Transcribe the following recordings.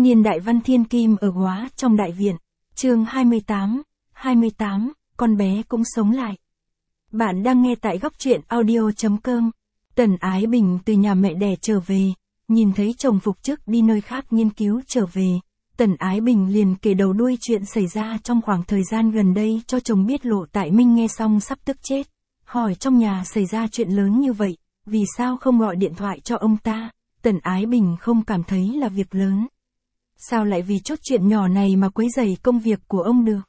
Niên đại Văn Thiên Kim ở Góa trong đại viện. Chương 28, con bé cũng sống lại. Bạn đang nghe tại góc truyện audio.com. Tần Ái Bình từ nhà mẹ đẻ trở về, nhìn thấy chồng phục chức đi nơi khác nghiên cứu trở về. Tần Ái Bình liền kể đầu đuôi chuyện xảy ra trong khoảng thời gian gần đây cho chồng biết. Lộ Tại Minh nghe xong sắp tức chết. Hỏi trong nhà xảy ra chuyện lớn như vậy, vì sao không gọi điện thoại cho ông ta? Tần Ái Bình không cảm thấy là việc lớn. Sao lại vì chút chuyện nhỏ này mà quấy rầy công việc của ông được?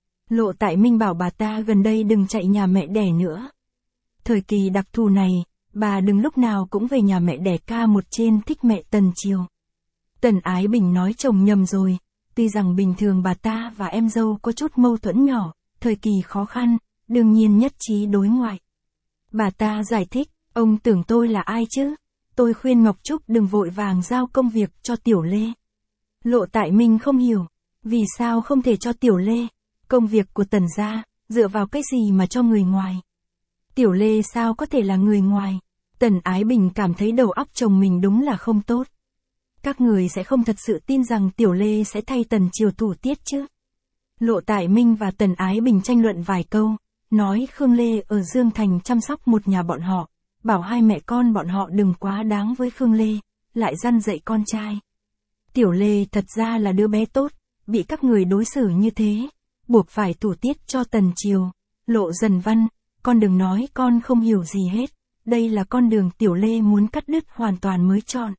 Lộ Tại Minh bảo bà ta gần đây đừng chạy nhà mẹ đẻ nữa. Thời kỳ đặc thù này, bà đừng lúc nào cũng về nhà mẹ đẻ. Ca một trên thích mẹ Tần chiều. Tần Ái Bình nói chồng nhầm rồi, tuy rằng bình thường bà ta và em dâu có chút mâu thuẫn nhỏ, thời kỳ khó khăn, đương nhiên nhất trí đối ngoại. Bà ta giải thích, ông tưởng tôi là ai chứ? Tôi khuyên Ngọc Trúc đừng vội vàng giao công việc cho Tiểu Lê. Lộ Tại Minh không hiểu, vì sao không thể cho Tiểu Lê? Công việc của Tần gia, dựa vào cái gì mà cho người ngoài? Tiểu Lê sao có thể là người ngoài? Tần Ái Bình cảm thấy đầu óc chồng mình đúng là không tốt. Các người sẽ không thật sự tin rằng Tiểu Lê sẽ thay Tần chiều thủ tiết chứ? Lộ Tại Minh và Tần Ái Bình tranh luận vài câu, nói Khương Lê ở Dương Thành chăm sóc một nhà bọn họ, bảo hai mẹ con bọn họ đừng quá đáng với Khương Lê, lại răn dạy con trai. Tiểu Lê thật ra là đứa bé tốt, bị các người đối xử như thế, buộc phải thủ tiết cho Tần chiều. Lộ Dần Văn, con đừng nói con không hiểu gì hết, đây là con đường Tiểu Lê muốn cắt đứt hoàn toàn mới chọn.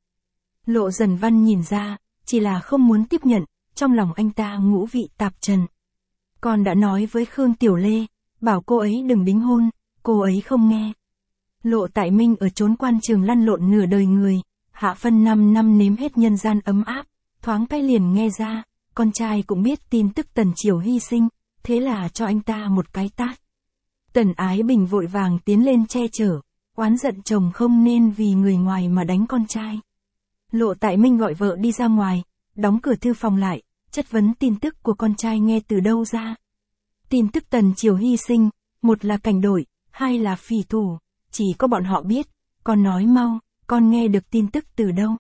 Lộ Dần Văn nhìn ra, chỉ là không muốn tiếp nhận, trong lòng anh ta ngũ vị tạp trần. Con đã nói với Khương Tiểu Lê, bảo cô ấy đừng đính hôn, cô ấy không nghe. Lộ Tại Minh ở chốn quan trường lăn lộn nửa đời người, hạ phân 5 năm nếm hết nhân gian ấm áp, thoáng cái liền nghe ra, con trai cũng biết tin tức Tần chiều hy sinh, thế là cho anh ta một cái tát. Tần Ái Bình vội vàng tiến lên che chở, oán giận chồng không nên vì người ngoài mà đánh con trai. Lộ Tại Minh gọi vợ đi ra ngoài, đóng cửa thư phòng lại, chất vấn tin tức của con trai nghe từ đâu ra. Tin tức Tần chiều hy sinh, một là cảnh đội, hai là phỉ thủ, chỉ có bọn họ biết. Con nói mau, con nghe được tin tức từ đâu?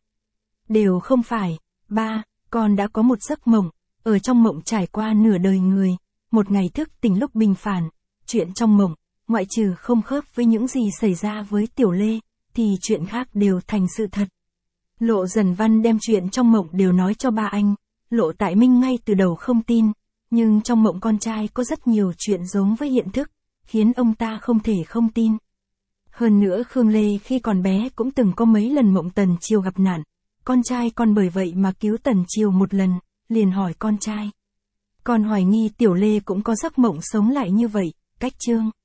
Đều không phải. Ba, con đã có một giấc mộng, ở trong mộng trải qua nửa đời người, một ngày thức tỉnh lúc bình phản, chuyện trong mộng, ngoại trừ không khớp với những gì xảy ra với Tiểu Lê, thì chuyện khác đều thành sự thật. Lộ Dần Văn đem chuyện trong mộng đều nói cho ba anh. Lộ Tại Minh ngay từ đầu không tin, nhưng trong mộng con trai có rất nhiều chuyện giống với hiện thức, khiến ông ta không thể không tin. Hơn nữa Khương Lê khi còn bé cũng từng có mấy lần mộng Tần chiều gặp nạn, con trai con bởi vậy mà cứu Tần chiều một lần, liền hỏi con trai. Con hoài nghi Tiểu Lê cũng có giấc mộng sống lại như vậy. Cách chương